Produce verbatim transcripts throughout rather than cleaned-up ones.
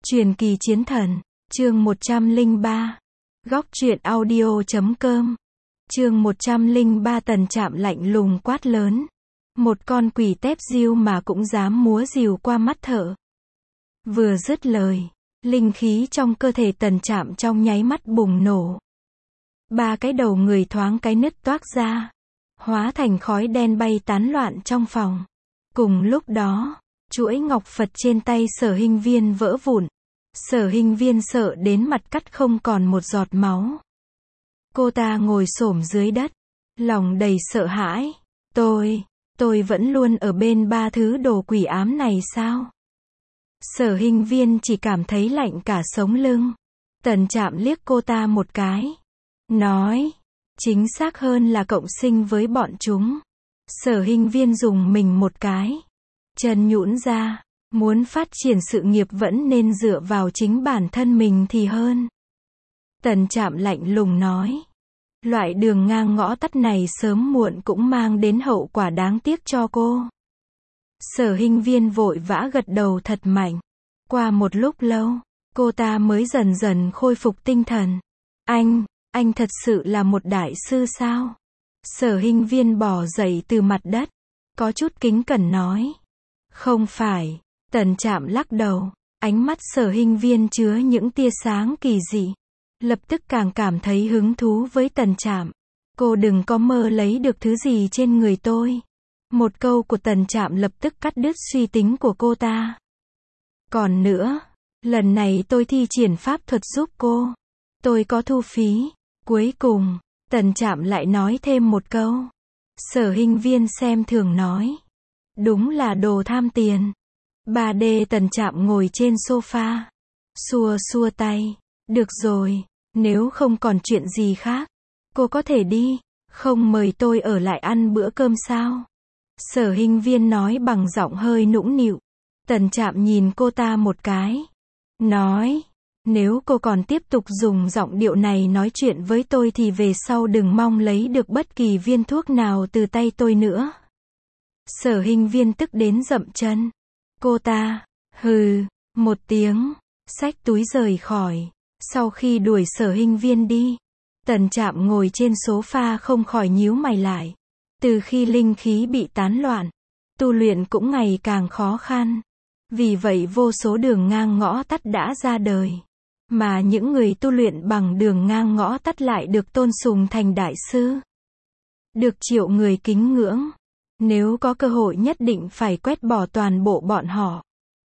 Truyền kỳ chiến thần, chương một trăm lẻ ba. Góc truyện audio chấm com. Chương một trăm lẻ ba. Tần Trạm lạnh lùng quát lớn. Một con quỷ tép diêu mà cũng dám múa rìu qua mắt thợ. Vừa dứt lời, linh khí trong cơ thể Tần Trạm trong nháy mắt bùng nổ. Ba cái đầu người thoáng cái nứt toác ra, hóa thành khói đen bay tán loạn trong phòng. Cùng lúc đó, chuỗi ngọc Phật trên tay Sở Hinh Viên vỡ vụn. Sở Hinh Viên sợ đến mặt cắt không còn một giọt máu. Cô ta ngồi xổm dưới đất, lòng đầy sợ hãi. Tôi, tôi vẫn luôn ở bên ba thứ đồ quỷ ám này sao? Sở Hinh Viên chỉ cảm thấy lạnh cả sống lưng. Tần Trạm liếc cô ta một cái, nói, chính xác hơn là cộng sinh với bọn chúng. Sở Hinh Viên dùng mình một cái, chân nhũn ra, muốn phát triển sự nghiệp vẫn nên dựa vào chính bản thân mình thì hơn. Tần Trạm lạnh lùng nói, loại đường ngang ngõ tắt này sớm muộn cũng mang đến hậu quả đáng tiếc cho cô. Sở Hinh Viên vội vã gật đầu thật mạnh. Qua một lúc lâu, cô ta mới dần dần khôi phục tinh thần. Anh, anh thật sự là một đại sư sao? Sở Hinh Viên bò dậy từ mặt đất, có chút kính cẩn nói. Không phải. Tần Trạm lắc đầu, ánh mắt Sở Hinh Viên chứa những tia sáng kỳ dị. Lập tức càng cảm thấy hứng thú với Tần Trạm. Cô đừng có mơ lấy được thứ gì trên người tôi. Một câu của Tần Trạm lập tức cắt đứt suy tính của cô ta. Còn nữa, lần này tôi thi triển pháp thuật giúp cô. Tôi có thu phí. Cuối cùng, Tần Trạm lại nói thêm một câu. Sở Hinh Viên xem thường nói. Đúng là đồ tham tiền. ba D. Tần Trạm ngồi trên sofa, xua xua tay. Được rồi, nếu không còn chuyện gì khác, cô có thể đi. Không mời tôi ở lại ăn bữa cơm sao? Sở Hinh Viên nói bằng giọng hơi nũng nịu. Tần Trạm nhìn cô ta một cái, nói, nếu cô còn tiếp tục dùng giọng điệu này nói chuyện với tôi thì về sau đừng mong lấy được bất kỳ viên thuốc nào từ tay tôi nữa. Sở Hinh Viên tức đến dậm chân. Cô ta, hừ, một tiếng, xách túi rời khỏi. Sau khi đuổi Sở Hinh Viên đi, Tần Trạm ngồi trên sofa không khỏi nhíu mày lại. Từ khi linh khí bị tán loạn, tu luyện cũng ngày càng khó khăn. Vì vậy vô số đường ngang ngõ tắt đã ra đời. Mà những người tu luyện bằng đường ngang ngõ tắt lại được tôn sùng thành đại sư. Được triệu người kính ngưỡng. Nếu có cơ hội nhất định phải quét bỏ toàn bộ bọn họ.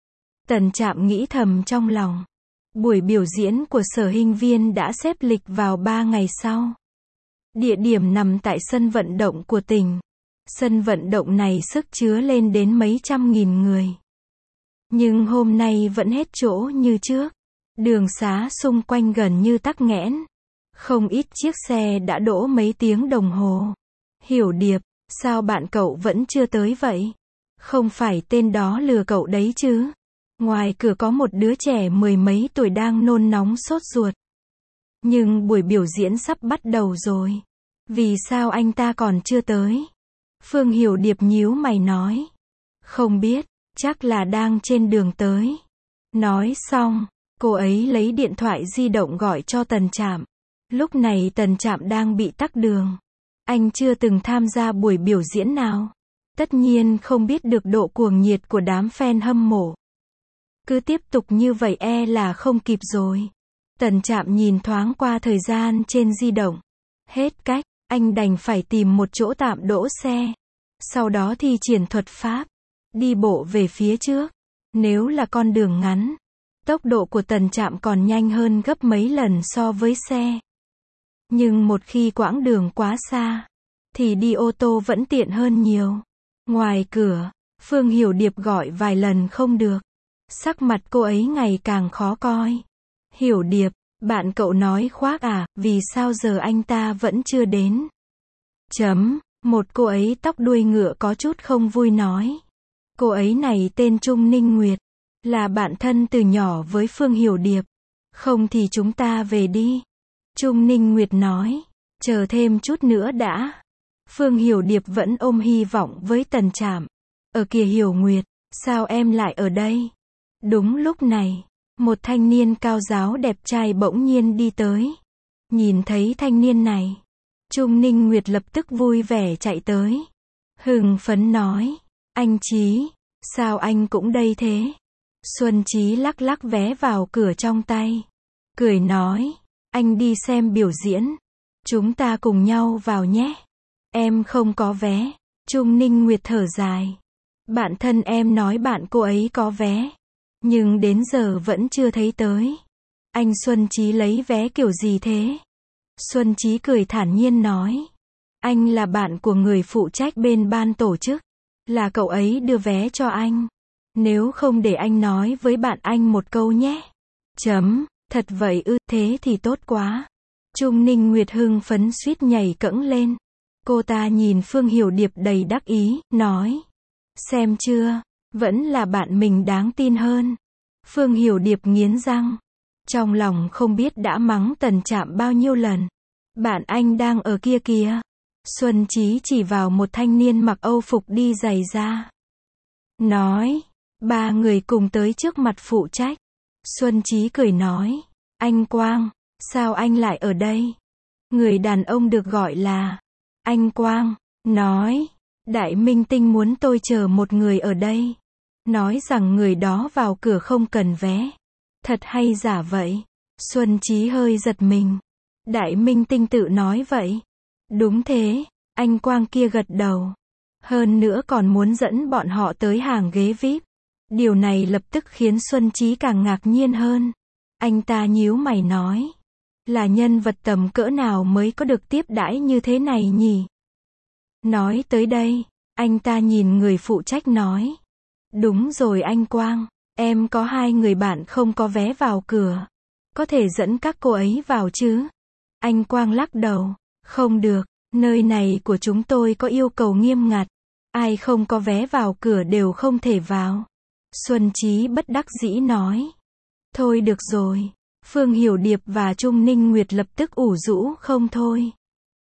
Tần Trạm nghĩ thầm trong lòng. Buổi biểu diễn của Sở Hinh Viên đã xếp lịch vào ba ngày sau. Địa điểm nằm tại sân vận động của tỉnh. Sân vận động này sức chứa lên đến mấy trăm nghìn người. Nhưng hôm nay vẫn hết chỗ như trước. Đường xá xung quanh gần như tắc nghẽn. Không ít chiếc xe đã đỗ mấy tiếng đồng hồ. Hiểu Điệp, sao bạn cậu vẫn chưa tới vậy? Không phải tên đó lừa cậu đấy chứ? Ngoài cửa có một đứa trẻ mười mấy tuổi đang nôn nóng sốt ruột. Nhưng buổi biểu diễn sắp bắt đầu rồi. Vì sao anh ta còn chưa tới? Phương Hiểu Điệp nhíu mày nói. Không biết, chắc là đang trên đường tới. Nói xong, cô ấy lấy điện thoại di động gọi cho Tần Trạm. Lúc này Tần Trạm đang bị tắc đường. Anh chưa từng tham gia buổi biểu diễn nào. Tất nhiên không biết được độ cuồng nhiệt của đám fan hâm mộ. Cứ tiếp tục như vậy e là không kịp rồi. Tần Trạm nhìn thoáng qua thời gian trên di động. Hết cách, anh đành phải tìm một chỗ tạm đỗ xe. Sau đó thi triển thuật pháp. Đi bộ về phía trước. Nếu là con đường ngắn, tốc độ của Tần Trạm còn nhanh hơn gấp mấy lần so với xe. Nhưng một khi quãng đường quá xa, thì đi ô tô vẫn tiện hơn nhiều. Ngoài cửa, Phương Hiểu Điệp gọi vài lần không được. Sắc mặt cô ấy ngày càng khó coi. Hiểu Điệp, bạn cậu nói khoác à, vì sao giờ anh ta vẫn chưa đến? Chấm, một cô ấy tóc đuôi ngựa có chút không vui nói. Cô ấy này tên Trung Ninh Nguyệt, là bạn thân từ nhỏ với Phương Hiểu Điệp. Không thì chúng ta về đi. Trung Ninh Nguyệt nói, chờ thêm chút nữa đã. Phương Hiểu Điệp vẫn ôm hy vọng với Tần Trạm. Ở kìa Hiểu Nguyệt, sao em lại ở đây? Đúng lúc này, Một thanh niên cao ráo đẹp trai bỗng nhiên đi tới. Nhìn thấy thanh niên này, Trung Ninh Nguyệt lập tức vui vẻ chạy tới. Hưng phấn nói, anh Chí, sao anh cũng đây thế? Xuân Chí lắc lắc vé vào cửa trong tay. Cười nói, anh đi xem biểu diễn. Chúng ta cùng nhau vào nhé. Em không có vé. Trung Ninh Nguyệt thở dài. Bạn thân em nói bạn cô ấy có vé. Nhưng đến giờ vẫn chưa thấy tới. Anh Xuân Chí lấy vé kiểu gì thế? Xuân Chí cười thản nhiên nói. Anh là bạn của người phụ trách bên ban tổ chức. Là cậu ấy đưa vé cho anh. Nếu không để anh nói với bạn anh một câu nhé. Chấm, thật vậy ư, thế thì tốt quá. Trung Ninh Nguyệt hưng phấn suýt nhảy cẫng lên. Cô ta nhìn Phương Hiểu Điệp đầy đắc ý, nói. Xem chưa, vẫn là bạn mình đáng tin hơn. Phương Hiểu Điệp nghiến răng. Trong lòng không biết đã mắng Tần Trạm bao nhiêu lần. Bạn anh đang ở kia kìa. Xuân Chí chỉ vào một thanh niên mặc Âu phục đi giày da. Nói. Ba người cùng tới trước mặt phụ trách. Xuân Chí cười nói. Anh Quang, sao anh lại ở đây? Người đàn ông được gọi là anh Quang, nói. Đại minh tinh muốn tôi chờ một người ở đây. Nói rằng người đó vào cửa không cần vé. Thật hay giả vậy? Xuân Chí hơi giật mình. Đại minh tinh tự nói vậy. Đúng thế, anh Quang kia gật đầu. Hơn nữa còn muốn dẫn bọn họ tới hàng ghế vi ai pi. Điều này lập tức khiến Xuân Chí càng ngạc nhiên hơn. Anh ta nhíu mày nói. Là nhân vật tầm cỡ nào mới có được tiếp đãi như thế này nhỉ? Nói tới đây, anh ta nhìn người phụ trách nói. Đúng rồi anh Quang, em có hai người bạn không có vé vào cửa. Có thể dẫn các cô ấy vào chứ? Anh Quang lắc đầu. Không được, nơi này của chúng tôi có yêu cầu nghiêm ngặt. Ai không có vé vào cửa đều không thể vào. Xuân Chí bất đắc dĩ nói. Thôi được rồi. Phương Hiểu Điệp và Trung Ninh Nguyệt lập tức ủ rũ không thôi.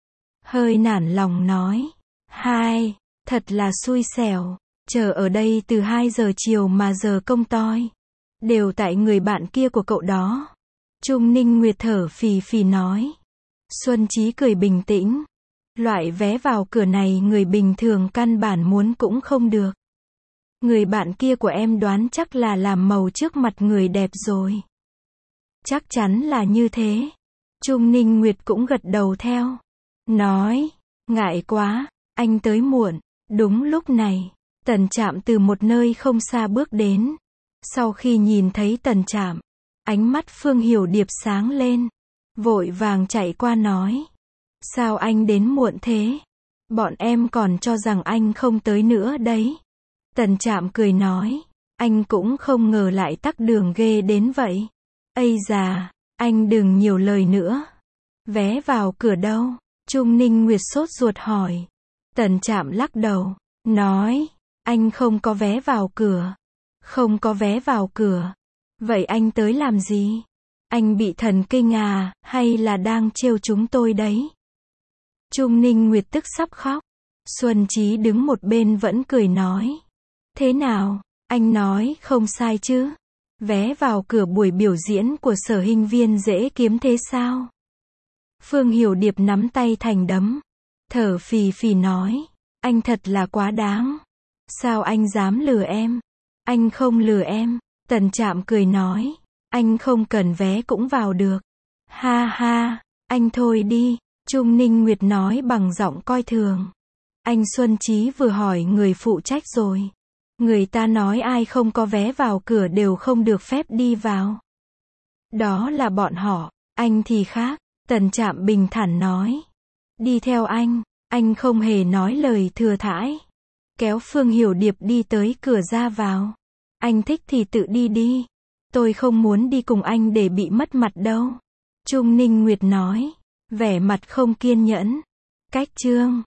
Hơi nản lòng nói. Hai, thật là xui xẻo. Chờ ở đây từ hai giờ chiều mà giờ công toi. Đều tại người bạn kia của cậu đó. Trung Ninh Nguyệt thở phì phì nói. Xuân Chí cười bình tĩnh. Loại vé vào cửa này người bình thường căn bản muốn cũng không được. Người bạn kia của em đoán chắc là làm màu trước mặt người đẹp rồi. Chắc chắn là như thế. Trung Ninh Nguyệt cũng gật đầu theo. Nói, ngại quá, anh tới muộn. Đúng lúc này, Tần Trạm từ một nơi không xa bước đến. Sau khi nhìn thấy Tần Trạm, ánh mắt Phương Hiểu Điệp sáng lên. Vội vàng chạy qua nói. Sao anh đến muộn thế? Bọn em còn cho rằng anh không tới nữa đấy. Tần Trạm cười nói. Anh cũng không ngờ lại tắc đường ghê đến vậy. Ây già, anh đừng nhiều lời nữa. Vé vào cửa đâu? Trung Ninh Nguyệt sốt ruột hỏi. Tần Trạm lắc đầu. Nói. Anh không có vé vào cửa. Không có vé vào cửa. Vậy anh tới làm gì? Anh bị thần kinh à, hay là đang trêu chúng tôi đấy? Trung Ninh Nguyệt tức sắp khóc. Xuân Chí đứng một bên vẫn cười nói. Thế nào, anh nói không sai chứ? Vé vào cửa buổi biểu diễn của Sở Hinh Viên dễ kiếm thế sao? Phương Hiểu Điệp nắm tay thành đấm. Thở phì phì nói. Anh thật là quá đáng. Sao anh dám lừa em? Anh không lừa em. Tần Trạm cười nói. Anh không cần vé cũng vào được. Ha ha, anh thôi đi. Trung Ninh Nguyệt nói bằng giọng coi thường. Anh Xuân Chí vừa hỏi người phụ trách rồi. Người ta nói ai không có vé vào cửa đều không được phép đi vào. Đó là bọn họ, anh thì khác. Tần Trạm bình thản nói. Đi theo anh, anh không hề nói lời thừa thãi. Kéo Phương Hiểu Điệp đi tới cửa ra vào. Anh thích thì tự đi đi. Tôi không muốn đi cùng anh để bị mất mặt đâu. Trung Ninh Nguyệt nói. Vẻ mặt không kiên nhẫn. Cách chương.